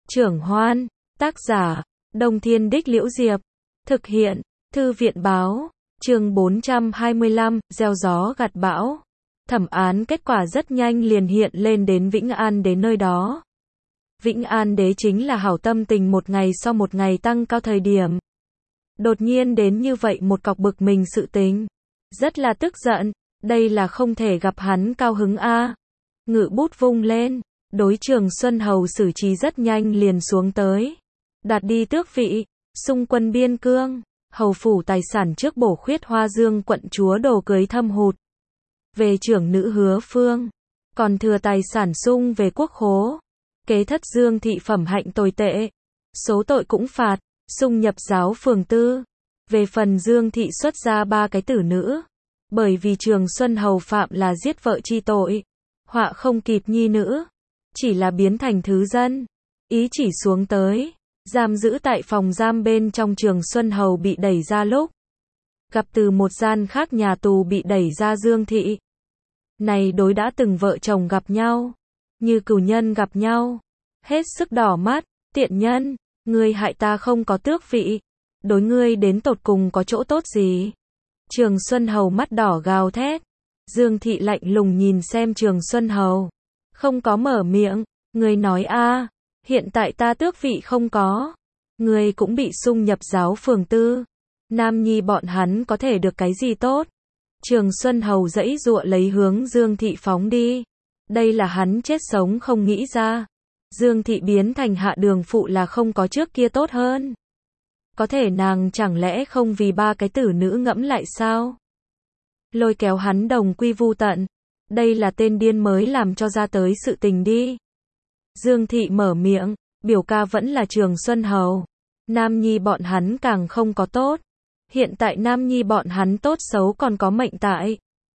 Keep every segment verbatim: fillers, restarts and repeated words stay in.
Trưởng Hoan, tác giả, Đông Thiên Đích Liễu Diệp, thực hiện, Thư viện Báo, chương bốn trăm hai mươi lăm, gieo gió gặt bão. Thẩm án kết quả rất nhanh liền hiện lên đến Vĩnh An Đế nơi đó. Vĩnh An Đế chính là hảo tâm tình một ngày sau một ngày tăng cao thời điểm. Đột nhiên đến như vậy một cọc bực mình sự tình. Rất là tức giận, đây là không thể gặp hắn cao hứng a. Ngự bút vung lên, đối Trường Xuân Hầu xử trí rất nhanh liền xuống tới. Đạt đi tước vị, xung quân biên cương, hầu phủ tài sản trước bổ khuyết Hoa Dương quận chúa đồ cưới thâm hụt. Về trưởng nữ Hứa Phương, còn thừa tài sản sung về quốc khố. Kế thất Dương thị phẩm hạnh tồi tệ, số tội cũng phạt, sung nhập giáo phường tư. Về phần Dương thị xuất ra ba cái tử nữ, bởi vì Trường Xuân Hầu phạm là giết vợ chi tội, họa không kịp nhi nữ, chỉ là biến thành thứ dân. Ý chỉ xuống tới, giam giữ tại phòng giam bên trong Trường Xuân Hầu bị đẩy ra lúc, gặp từ một gian khác nhà tù bị đẩy ra Dương thị. Này đối đã từng vợ chồng gặp nhau, như cừu nhân gặp nhau, hết sức đỏ mắt, tiện nhân, ngươi hại ta không có tước vị, đối ngươi đến tột cùng có chỗ tốt gì? Trường Xuân Hầu mắt đỏ gào thét. Dương thị lạnh lùng nhìn xem Trường Xuân Hầu, không có mở miệng. Ngươi nói a, hiện tại ta tước vị không có, ngươi cũng bị sung nhập giáo phường tư, nam nhi bọn hắn có thể được cái gì tốt? Trường Xuân Hầu giãy giụa lấy hướng Dương thị phóng đi. Đây là hắn chết sống không nghĩ ra. Dương thị biến thành hạ đường phụ là không có trước kia tốt hơn. Có thể nàng chẳng lẽ không vì ba cái tử nữ ngẫm lại sao? Lôi kéo hắn đồng quy vu tận. Đây là tên điên mới làm cho ra tới sự tình đi. Dương thị mở miệng, biểu ca vẫn là Trường Xuân Hầu. Nam nhi bọn hắn càng không có tốt. Hiện tại nam nhi bọn hắn tốt xấu còn có mệnh tại.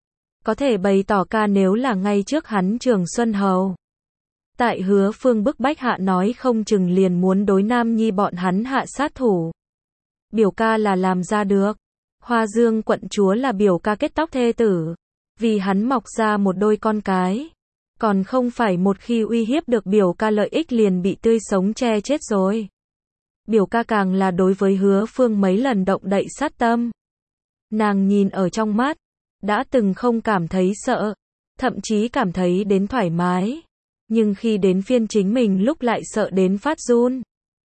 Có thể bày tỏ ca nếu là ngay trước hắn Trường Xuân Hầu. Tại Hứa Phương bức bách hạ nói không chừng liền muốn đối nam nhi bọn hắn hạ sát thủ. Biểu ca là làm ra được. Hoa Dương quận chúa là biểu ca kết tóc thê tử. Vì hắn mọc ra một đôi con cái. Còn không phải một khi uy hiếp được biểu ca lợi ích liền bị tươi sống che chết rồi. Biểu ca càng là đối với Hứa Phương mấy lần động đậy sát tâm. Nàng nhìn ở trong mắt, đã từng không cảm thấy sợ, thậm chí cảm thấy đến thoải mái. Nhưng khi đến phiên chính mình lúc lại sợ đến phát run.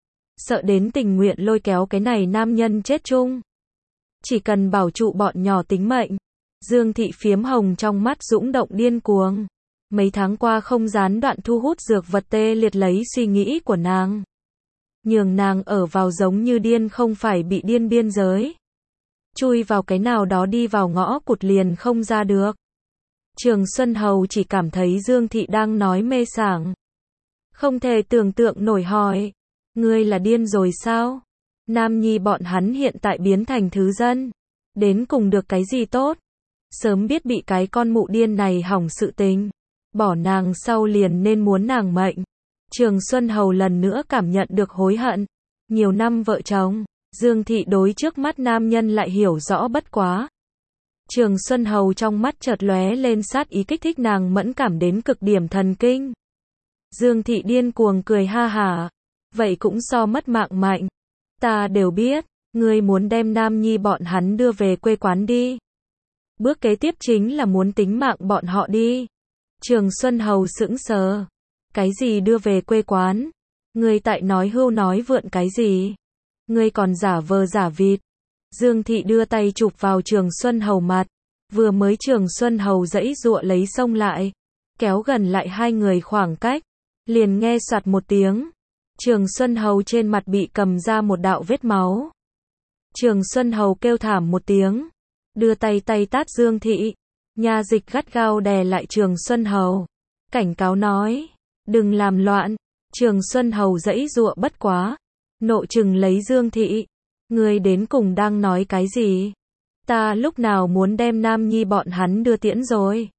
Sợ đến tình nguyện lôi kéo cái này nam nhân chết chung. Chỉ cần bảo trụ bọn nhỏ tính mệnh. Dương thị phiếm hồng trong mắt dũng động điên cuồng. Mấy tháng qua không gián đoạn thu hút dược vật tê liệt lấy suy nghĩ của nàng. Nhường nàng ở vào giống như điên không phải bị điên biên giới. Chui vào cái nào đó đi vào ngõ cụt liền không ra được. Trường Xuân Hầu chỉ cảm thấy Dương thị đang nói mê sảng. Không thể tưởng tượng nổi hỏi. Ngươi là điên rồi sao? Nam nhi bọn hắn hiện tại biến thành thứ dân. Đến cùng được cái gì tốt? Sớm biết bị cái con mụ điên này hỏng sự tình. Bỏ nàng sau liền nên muốn nàng mệnh. Trường Xuân Hầu lần nữa cảm nhận được hối hận. Nhiều năm vợ chồng, Dương thị đối trước mắt nam nhân lại hiểu rõ bất quá. Trường Xuân Hầu trong mắt chợt lóe lên sát ý kích thích nàng mẫn cảm đến cực điểm thần kinh. Dương thị điên cuồng cười ha hả. Vậy cũng so mất mạng mạnh. Ta đều biết, ngươi muốn đem nam nhi bọn hắn đưa về quê quán đi. Bước kế tiếp chính là muốn tính mạng bọn họ đi. Trường Xuân Hầu sững sờ. Cái gì đưa về quê quán? Ngươi tại nói hưu nói vượn cái gì? Ngươi còn giả vờ giả vịt. Dương thị đưa tay chụp vào Trường Xuân Hầu mặt. Vừa mới Trường Xuân Hầu giãy giụa lấy xông lại. Kéo gần lại hai người khoảng cách. Liền nghe soạt một tiếng. Trường Xuân Hầu trên mặt bị cầm ra một đạo vết máu. Trường Xuân Hầu kêu thảm một tiếng. Đưa tay tay tát Dương thị. Nha dịch gắt gao đè lại Trường Xuân Hầu. Cảnh cáo nói. Đừng làm loạn. Trường Xuân Hầu giãy giụa bất quá. Nộ trừng lấy Dương thị. Ngươi đến cùng đang nói cái gì? Ta lúc nào muốn đem nam nhi bọn hắn đưa tiễn rồi?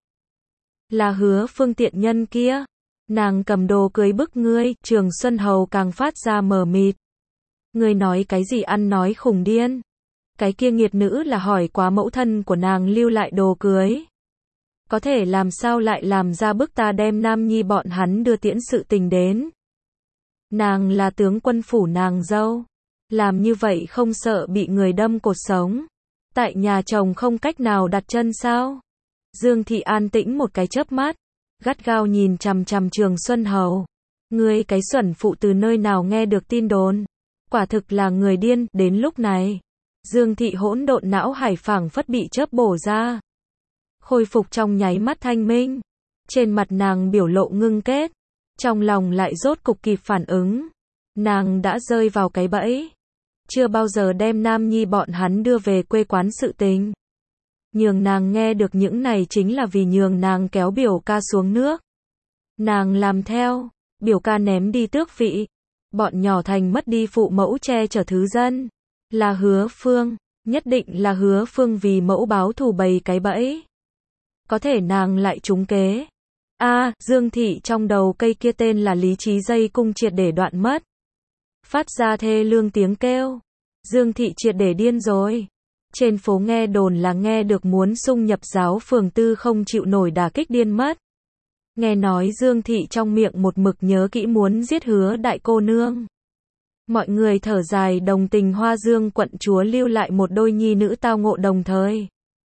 Là Hứa Phương tiện nhân kia. Nàng cầm đồ cưới bức ngươi. Trường Xuân Hầu càng phát ra mờ mịt. Ngươi nói cái gì ăn nói khùng điên? Cái kia nghiệt nữ là hỏi quá mẫu thân của nàng lưu lại đồ cưới. Có thể làm sao lại làm ra bức ta đem nam nhi bọn hắn đưa tiễn sự tình đến. Nàng là tướng quân phủ nàng dâu. Làm như vậy không sợ bị người đâm cột sống. Tại nhà chồng không cách nào đặt chân sao? Dương Thị an tĩnh một cái chớp mắt, gắt gao nhìn chằm chằm Trường Xuân Hầu. Ngươi cái xuẩn phụ từ nơi nào nghe được tin đồn? Quả thực là người điên. Đến lúc này, Dương Thị hỗn độn não hải phảng phất bị chớp bổ ra. Khôi phục trong nháy mắt thanh minh. Trên mặt nàng biểu lộ ngưng kết. Trong lòng lại rốt cục kịp phản ứng. Nàng đã rơi vào cái bẫy. Chưa bao giờ đem Nam Nhi bọn hắn đưa về quê quán sự tình. Nhường nàng nghe được những này chính là vì nhường nàng kéo biểu ca xuống nước. Nàng làm theo, biểu ca ném đi tước vị. Bọn nhỏ thành mất đi phụ mẫu che chở thứ dân. Là Hứa Phương, nhất định là Hứa Phương vì mẫu báo thù bày cái bẫy. Có thể nàng lại trúng kế. A, à, Dương Thị trong đầu cây kia tên là lý trí dây cung triệt để đoạn mất. Phát ra thê lương tiếng kêu. Dương Thị triệt để điên rồi. Trên phố nghe đồn là nghe được muốn xung nhập giáo phường tư không chịu nổi đả kích điên mất. Nghe nói Dương Thị trong miệng một mực nhớ kỹ muốn giết Hứa đại cô nương. Mọi người thở dài đồng tình Hoa Dương quận chúa lưu lại một đôi nhi nữ tao ngộ đồng thời.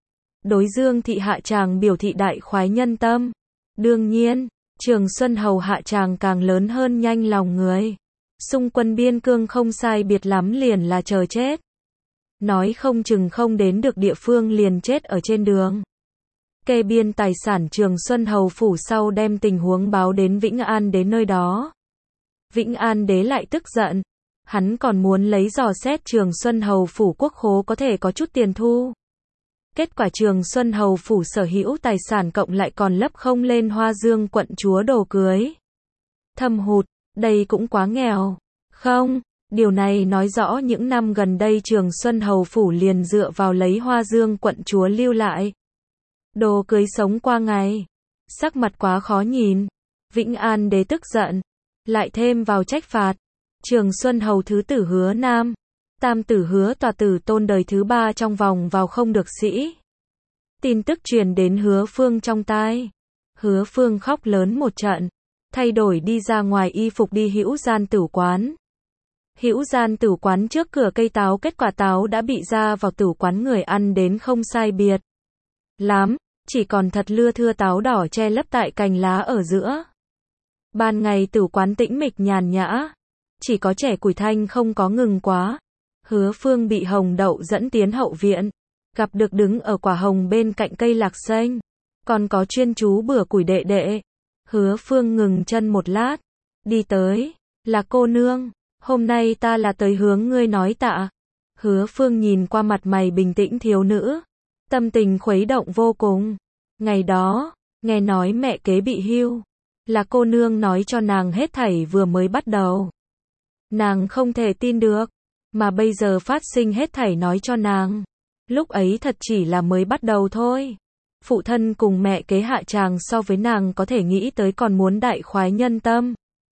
Đối Dương Thị hạ tràng biểu thị đại khoái nhân tâm. Đương nhiên, Trường Xuân Hầu hạ tràng càng lớn hơn nhanh lòng người. Xung quân biên cương không sai biệt lắm liền là chờ chết. Nói không chừng không đến được địa phương liền chết ở trên đường. Kê biên tài sản Trường Xuân Hầu phủ sau đem tình huống báo đến Vĩnh An đến nơi đó. Vĩnh An đế lại tức giận. Hắn còn muốn lấy dò xét Trường Xuân Hầu phủ quốc khố có thể có chút tiền thu. Kết quả Trường Xuân Hầu phủ sở hữu tài sản cộng lại còn lấp không lên Hoa Dương quận chúa đồ cưới. Thâm hụt, đây cũng quá nghèo. Không, điều này nói rõ những năm gần đây Trường Xuân Hầu phủ liền dựa vào lấy Hoa Dương quận chúa lưu lại. Đồ cưới sống qua ngày. Sắc mặt quá khó nhìn. Vĩnh An đế tức giận. Lại thêm vào trách phạt. Trường Xuân Hầu thứ tử Hứa Nam. Tam tử Hứa tòa tử tôn đời thứ ba trong vòng vào không được sĩ. Tin tức truyền đến Hứa Phương trong tai. Hứa Phương khóc lớn một trận. Thay đổi đi ra ngoài y phục đi Hữu Gian Tử quán. Hữu Gian Tử quán trước cửa cây táo, kết quả táo đã bị ra vào tử quán người ăn đến không sai biệt lắm, chỉ còn thật lưa thưa táo đỏ che lấp tại cành lá ở giữa. Ban ngày tử quán tĩnh mịch nhàn nhã, chỉ có trẻ củi thanh không có ngừng quá. Hứa Phương bị Hồng Đậu dẫn tiến hậu viện, gặp được đứng ở quả hồng bên cạnh cây lạc xanh, còn có chuyên chú bừa củi đệ đệ. Hứa Phương ngừng chân một lát, đi tới, là cô nương, hôm nay ta là tới hướng ngươi nói tạ. Hứa Phương nhìn qua mặt mày bình tĩnh thiếu nữ, tâm tình khuấy động vô cùng. Ngày đó, nghe nói mẹ kế bị hưu, là cô nương nói cho nàng hết thảy vừa mới bắt đầu. Nàng không thể tin được, mà bây giờ phát sinh hết thảy nói cho nàng. Lúc ấy thật chỉ là mới bắt đầu thôi. Phụ thân cùng mẹ kế hạ tràng so với nàng có thể nghĩ tới còn muốn đại khoái nhân tâm.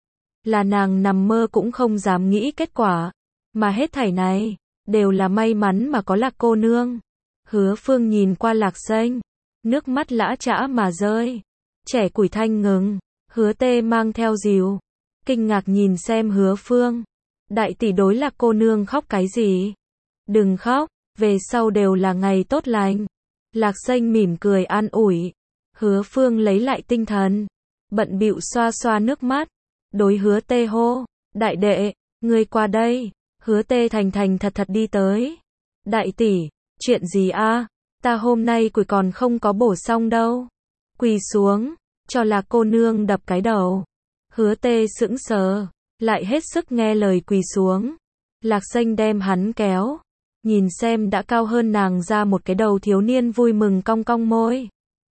Là nàng nằm mơ cũng không dám nghĩ kết quả. Mà hết thảy này, đều là may mắn mà có Lạc cô nương. Hứa Phương nhìn qua Lạc xanh, nước mắt lã chã mà rơi. Trẻ củi thanh ngừng, Hứa Tê mang theo dìu, kinh ngạc nhìn xem Hứa Phương. Đại tỷ đối Lạc cô nương khóc cái gì? Đừng khóc, về sau đều là ngày tốt lành. Lạc xanh mỉm cười an ủi. Hứa Phương lấy lại tinh thần, bận bịu xoa xoa nước mắt, đối Hứa Tê hô, đại đệ, ngươi qua đây. Hứa Tê thành thành thật thật đi tới. Đại tỷ, chuyện gì a? Ta hôm nay củi còn không có bổ xong đâu. Quỳ xuống, cho Lạc cô nương đập cái đầu. Hứa Tê sững sờ, lại hết sức nghe lời quỳ xuống. Lạc xanh đem hắn kéo, nhìn xem đã cao hơn nàng ra một cái đầu thiếu niên vui mừng cong cong môi.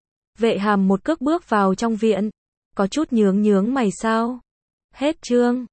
Vệ Hàm một cước bước vào trong viện, có chút nhướng nhướng mày sao. Hết chương.